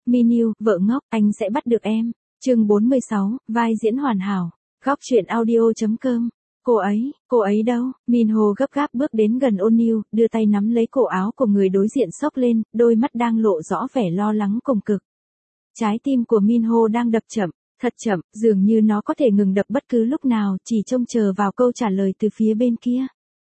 Minhu, vợ ngốc, anh sẽ bắt được em. Chương 46, vai diễn hoàn hảo. Góc truyện audio.com. Cô ấy đâu? Minho gấp gáp bước đến gần O'Neil, đưa tay nắm lấy cổ áo của người đối diện xốc lên, đôi mắt đang lộ rõ vẻ lo lắng cùng cực. Trái tim của Minho đang đập chậm, thật chậm, dường như nó có thể ngừng đập bất cứ lúc nào, chỉ trông chờ vào câu trả lời từ phía bên kia.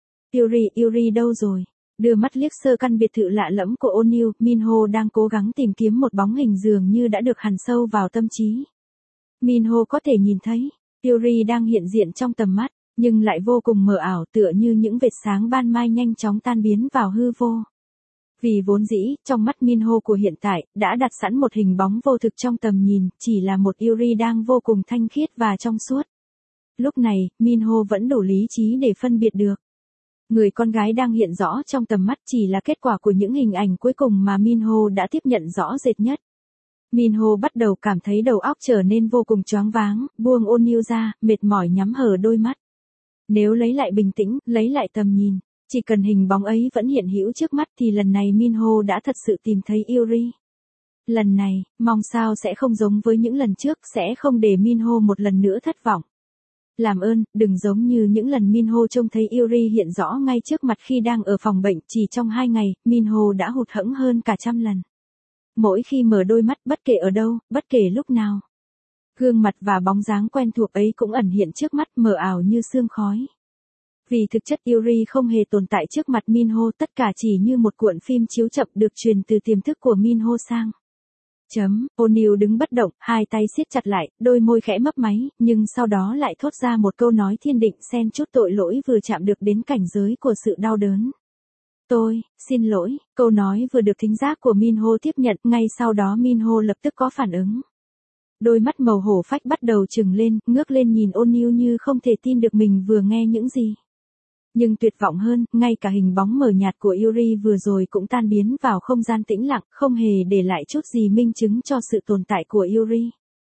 Yuri đâu rồi? Đưa mắt liếc sơ căn biệt thự lạ lẫm của O'Neil, Minho đang cố gắng tìm kiếm một bóng hình dường như đã được hằn sâu vào tâm trí. Minho có thể nhìn thấy, Yuri đang hiện diện trong tầm mắt, nhưng lại vô cùng mờ ảo, tựa như những vệt sáng ban mai nhanh chóng tan biến vào hư vô. Vì vốn dĩ, trong mắt Minho của hiện tại, đã đặt sẵn một hình bóng vô thực trong tầm nhìn, chỉ là một Yuri đang vô cùng thanh khiết và trong suốt. Lúc này, Minho vẫn đủ lý trí để phân biệt được. Người con gái đang hiện rõ trong tầm mắt chỉ là kết quả của những hình ảnh cuối cùng mà Minho đã tiếp nhận rõ rệt nhất. Minho bắt đầu cảm thấy đầu óc trở nên vô cùng choáng váng, buông O'Neil ra, mệt mỏi nhắm hờ đôi mắt. Nếu lấy lại bình tĩnh, lấy lại tầm nhìn, chỉ cần hình bóng ấy vẫn hiện hữu trước mắt thì lần này Minho đã thật sự tìm thấy Yuri. Lần này, mong sao sẽ không giống với những lần trước, sẽ không để Minho một lần nữa thất vọng. Làm ơn, đừng giống như những lần Minho trông thấy Yuri hiện rõ ngay trước mặt khi đang ở phòng bệnh, chỉ trong 2 ngày, Minho đã hụt hẫng hơn cả 100 lần. Mỗi khi mở đôi mắt, bất kể ở đâu, bất kể lúc nào, gương mặt và bóng dáng quen thuộc ấy cũng ẩn hiện trước mắt, mờ ảo như sương khói. Vì thực chất Yuri không hề tồn tại trước mặt Minho, tất cả chỉ như một cuộn phim chiếu chậm được truyền từ tiềm thức của Minho sang. O'Neil đứng bất động, hai tay siết chặt lại, đôi môi khẽ mấp máy, nhưng sau đó lại thốt ra một câu nói thiên định xen chút tội lỗi vừa chạm được đến cảnh giới của sự đau đớn. Tôi, xin lỗi, câu nói vừa được thính giác của Minho tiếp nhận, ngay sau đó Minho lập tức có phản ứng. Đôi mắt màu hổ phách bắt đầu trừng lên, ngước lên nhìn O'Neil như không thể tin được mình vừa nghe những gì. Nhưng tuyệt vọng hơn, ngay cả hình bóng mờ nhạt của Yuri vừa rồi cũng tan biến vào không gian tĩnh lặng, không hề để lại chút gì minh chứng cho sự tồn tại của Yuri.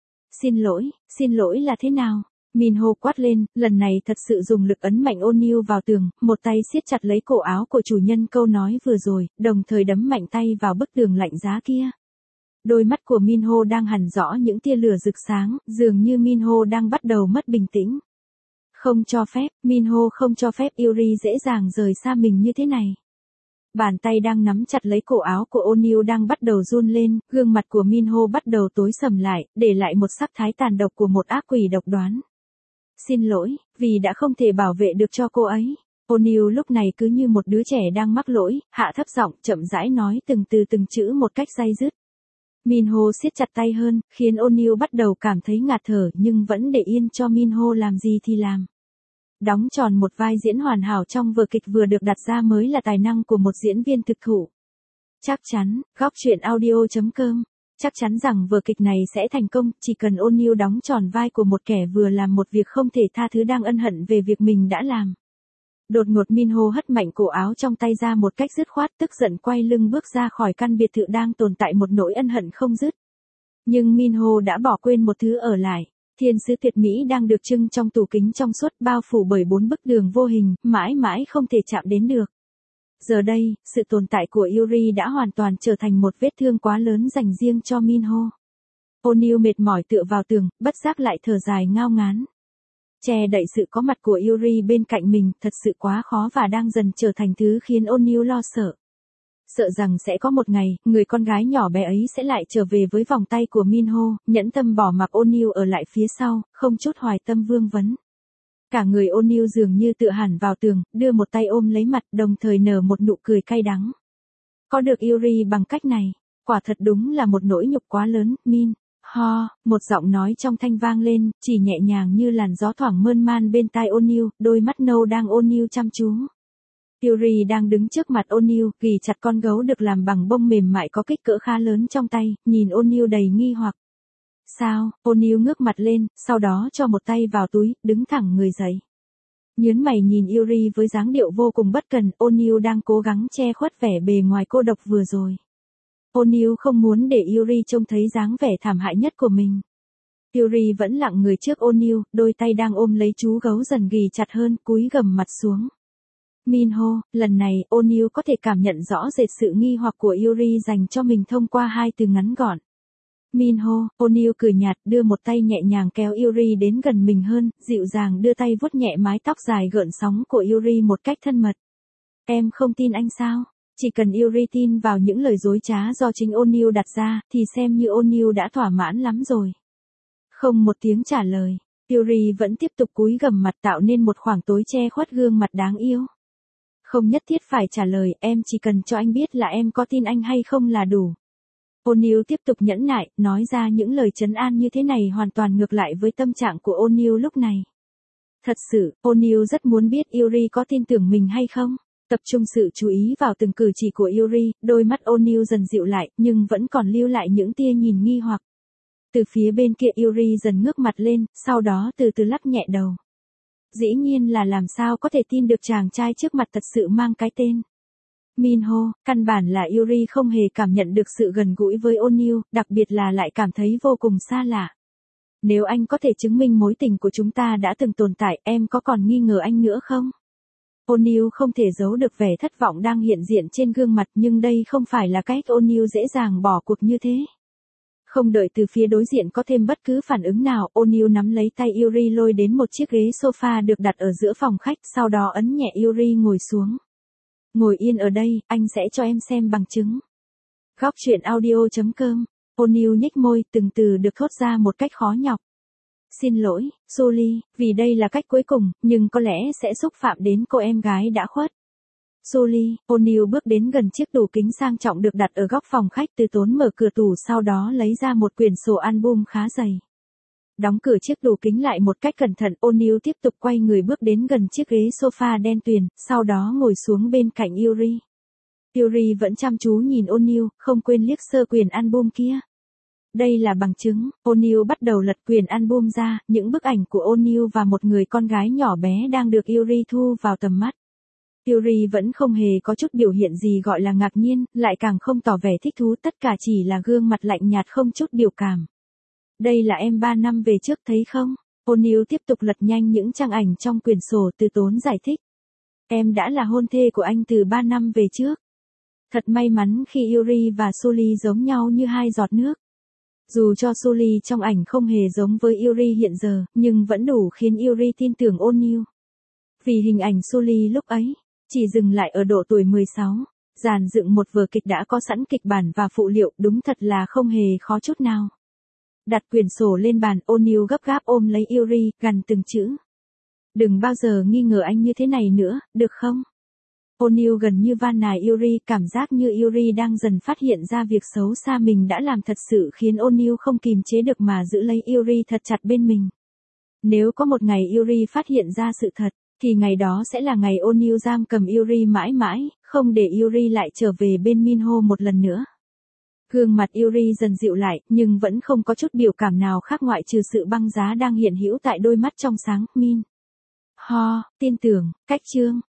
Xin lỗi là thế nào? Minho quát lên, lần này thật sự dùng lực ấn mạnh O'Neil vào tường, một tay siết chặt lấy cổ áo của chủ nhân câu nói vừa rồi, đồng thời đấm mạnh tay vào bức tường lạnh giá kia. Đôi mắt của Minho đang hằn rõ những tia lửa rực sáng, dường như Minho đang bắt đầu mất bình tĩnh. Minho không cho phép Yuri dễ dàng rời xa mình như thế này. Bàn tay đang nắm chặt lấy cổ áo của O'Neil đang bắt đầu run lên, gương mặt của Minho bắt đầu tối sầm lại, để lại một sắc thái tàn độc của một ác quỷ độc đoán. Xin lỗi, vì đã không thể bảo vệ được cho cô ấy. O'Neil lúc này cứ như một đứa trẻ đang mắc lỗi, hạ thấp giọng, chậm rãi nói từng từ từng chữ một cách day dứt. Minho siết chặt tay hơn, khiến O'Neil bắt đầu cảm thấy ngạt thở, nhưng vẫn để yên cho Minho làm gì thì làm. Đóng tròn một vai diễn hoàn hảo trong vở kịch vừa được đặt ra mới là tài năng của một diễn viên thực thụ. Chắc chắn, góc truyện audio.com. Chắc chắn rằng vở kịch này sẽ thành công, chỉ cần O'Neil đóng tròn vai của một kẻ vừa làm một việc không thể tha thứ đang ân hận về việc mình đã làm. Đột ngột Minho hất mạnh cổ áo trong tay ra một cách dứt khoát, tức giận quay lưng bước ra khỏi căn biệt thự đang tồn tại một nỗi ân hận không dứt. Nhưng Minho đã bỏ quên một thứ ở lại. Thiên sứ tuyệt mỹ đang được trưng trong tủ kính trong suốt, bao phủ bởi 4 bức tường vô hình, mãi mãi không thể chạm đến được. Giờ đây, sự tồn tại của Yuri đã hoàn toàn trở thành một vết thương quá lớn dành riêng cho Minho. O'Neil mệt mỏi tựa vào tường, bất giác lại thở dài ngao ngán. Che đậy sự có mặt của Yuri bên cạnh mình thật sự quá khó và đang dần trở thành thứ khiến O'Neil lo sợ. Sợ rằng sẽ có một ngày, người con gái nhỏ bé ấy sẽ lại trở về với vòng tay của Minho, nhẫn tâm bỏ mặc O'Neil ở lại phía sau, không chút hoài tâm vương vấn. Cả người O'Neil dường như tựa hẳn vào tường, đưa một tay ôm lấy mặt, đồng thời nở một nụ cười cay đắng. Có được Yuri bằng cách này, quả thật đúng là một nỗi nhục quá lớn, một giọng nói trong thanh vang lên, chỉ nhẹ nhàng như làn gió thoảng mơn man bên tai O'Neil, đôi mắt nâu đang O'Neil chăm chú. Yuri đang đứng trước mặt O'Neil, ghì chặt con gấu được làm bằng bông mềm mại có kích cỡ khá lớn trong tay, nhìn O'Neil đầy nghi hoặc. Sao? O'Neil ngước mặt lên, sau đó cho một tay vào túi, đứng thẳng người dậy. Nhớn mày nhìn Yuri với dáng điệu vô cùng bất cần, O'Neil đang cố gắng che khuất vẻ bề ngoài cô độc vừa rồi. O'Neil không muốn để Yuri trông thấy dáng vẻ thảm hại nhất của mình. Yuri vẫn lặng người trước O'Neil, đôi tay đang ôm lấy chú gấu dần ghì chặt hơn, cúi gằm mặt xuống. Minho, lần này, O'Neil có thể cảm nhận rõ rệt sự nghi hoặc của Yuri dành cho mình thông qua hai từ ngắn gọn. Minho, O'Neil cười nhạt đưa một tay nhẹ nhàng kéo Yuri đến gần mình hơn, dịu dàng đưa tay vuốt nhẹ mái tóc dài gợn sóng của Yuri một cách thân mật. Em không tin anh sao? Chỉ cần Yuri tin vào những lời dối trá do chính O'Neil đặt ra, thì xem như O'Neil đã thỏa mãn lắm rồi. Không một tiếng trả lời, Yuri vẫn tiếp tục cúi gằm mặt tạo nên một khoảng tối che khuất gương mặt đáng yêu. Không nhất thiết phải trả lời, em chỉ cần cho anh biết là em có tin anh hay không là đủ. O'Neil tiếp tục nhẫn nại, nói ra những lời trấn an như thế này hoàn toàn ngược lại với tâm trạng của O'Neil lúc này. Thật sự, O'Neil rất muốn biết Yuri có tin tưởng mình hay không. Tập trung sự chú ý vào từng cử chỉ của Yuri, đôi mắt O'Neil dần dịu lại, nhưng vẫn còn lưu lại những tia nhìn nghi hoặc. Từ phía bên kia Yuri dần ngước mặt lên, sau đó từ từ lắc nhẹ đầu. Dĩ nhiên là làm sao có thể tin được chàng trai trước mặt thật sự mang cái tên Minho, căn bản là Yuri không hề cảm nhận được sự gần gũi với O'Neil, đặc biệt là lại cảm thấy vô cùng xa lạ. Nếu anh có thể chứng minh mối tình của chúng ta đã từng tồn tại, em có còn nghi ngờ anh nữa không? O'Neil không thể giấu được vẻ thất vọng đang hiện diện trên gương mặt, nhưng đây không phải là cách O'Neil dễ dàng bỏ cuộc như thế. Không đợi từ phía đối diện có thêm bất cứ phản ứng nào, O'Neil nắm lấy tay Yuri lôi đến một chiếc ghế sofa được đặt ở giữa phòng khách, sau đó ấn nhẹ Yuri ngồi xuống. Ngồi yên ở đây, anh sẽ cho em xem bằng chứng. Góc truyện audio.com, O'Neil nhếch môi, từng từ được thốt ra một cách khó nhọc. Xin lỗi, Julie, vì đây là cách cuối cùng, nhưng có lẽ sẽ xúc phạm đến cô em gái đã khuất. Julie, O'Neil bước đến gần chiếc tủ kính sang trọng được đặt ở góc phòng khách, từ tốn mở cửa tủ, sau đó lấy ra một quyển sổ album khá dày. Đóng cửa chiếc tủ kính lại một cách cẩn thận, O'Neil tiếp tục quay người bước đến gần chiếc ghế sofa đen tuyền, sau đó ngồi xuống bên cạnh Yuri. Yuri vẫn chăm chú nhìn O'Neil, không quên liếc sơ quyển album kia. Đây là bằng chứng. O'Neil bắt đầu lật quyển album ra, những bức ảnh của O'Neil và một người con gái nhỏ bé đang được Yuri thu vào tầm mắt. Yuri vẫn không hề có chút biểu hiện gì gọi là ngạc nhiên, lại càng không tỏ vẻ thích thú, tất cả chỉ là gương mặt lạnh nhạt không chút biểu cảm. Đây là em 3 năm về trước thấy không? O'Neil tiếp tục lật nhanh những trang ảnh trong quyển sổ, từ tốn giải thích. Em đã là hôn thê của anh từ 3 năm về trước. Thật may mắn khi Yuri và Julie giống nhau như hai giọt nước. Dù cho Julie trong ảnh không hề giống với Yuri hiện giờ, nhưng vẫn đủ khiến Yuri tin tưởng O'Neil. Vì hình ảnh Julie lúc ấy, chỉ dừng lại ở độ tuổi 16, dàn dựng một vở kịch đã có sẵn kịch bản và phụ liệu, đúng thật là không hề khó chút nào. Đặt quyển sổ lên bàn, O'Neil gấp gáp ôm lấy Yuri, gằn từng chữ. Đừng bao giờ nghi ngờ anh như thế này nữa, được không? O'Neil gần như van nài Yuri, cảm giác như Yuri đang dần phát hiện ra việc xấu xa mình đã làm thật sự khiến O'Neil không kìm chế được mà giữ lấy Yuri thật chặt bên mình. Nếu có một ngày Yuri phát hiện ra sự thật, thì ngày đó sẽ là ngày O'Neil giam cầm Yuri mãi mãi, không để Yuri lại trở về bên Minho một lần nữa. Gương mặt Yuri dần dịu lại, nhưng vẫn không có chút biểu cảm nào khác ngoại trừ sự băng giá đang hiện hữu tại đôi mắt trong sáng. Min. Ho, tin tưởng, cách chương.